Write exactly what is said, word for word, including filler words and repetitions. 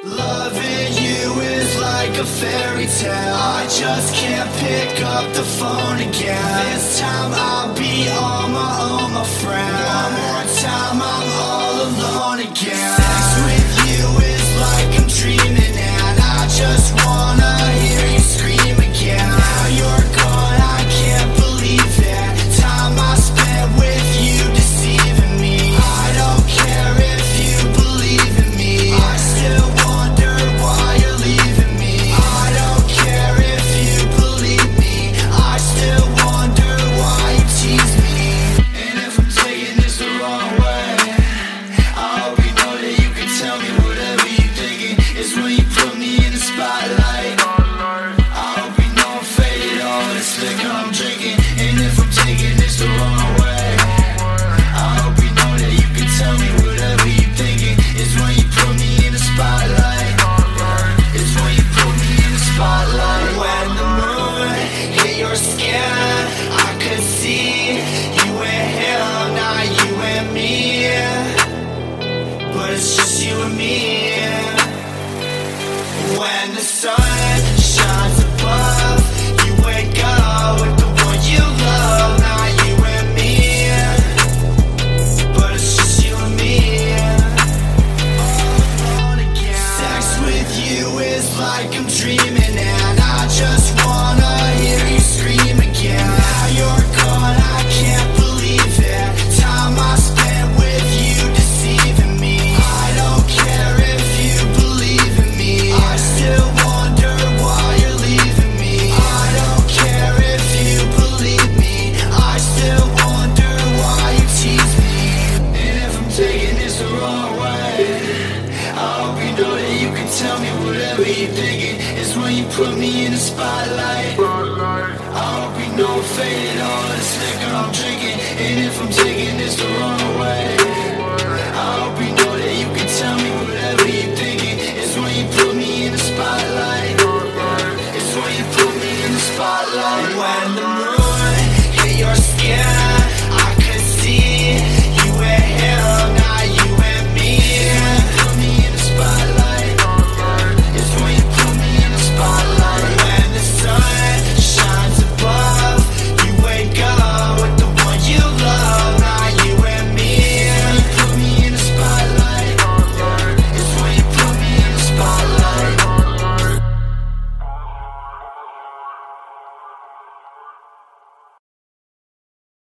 Loving you is like a fairy tale. I just can't pick up the phone again. This time I'll be on my own, my friend. One more time I'm all alone again. Sex with you is like I'm dreaming, and I just wanna hear you scream again. Now you're gone, I can't believe it. Time I spent with you deceiving me. I don't care if you believe in me. I still wonder why you're leaving me. I don't care if you believe me. I still wonder why you tease me. And if I'm taking this the wrong way, I hope you know that you can tell me whatever you're thinking. It's when you put me in the spotlight. I hope you know I'm faded, all this liquor I'm drinking. And if I'm taking this the wrong way, I hope you know that you can tell me whatever you're thinking. It's when you put me in the spotlight. It's when you put me in the spotlight. When the moon hit your skin, I could see you and him, not you and me. But it's just you and me. When the sun shines above, you wake up with the one you love, not you and me. But it's just you and me. All alone again. Sex with you is like I'm dreaming, and I just wanna hear you scream again. Now you're gone, I can't believe it. Time I spent with you deceiving me. I don't care if you believe in me. I still wonder why you're leaving me. I don't care if you believe me. I still wonder why you tease me. And if I'm taking this the wrong way, I hope you know that you can tell me whatever you're thinking. It's when you put me in the spotlight. I hope you know I'm faded, all this liquor I'm drinking. And if I'm taking this the wrong way,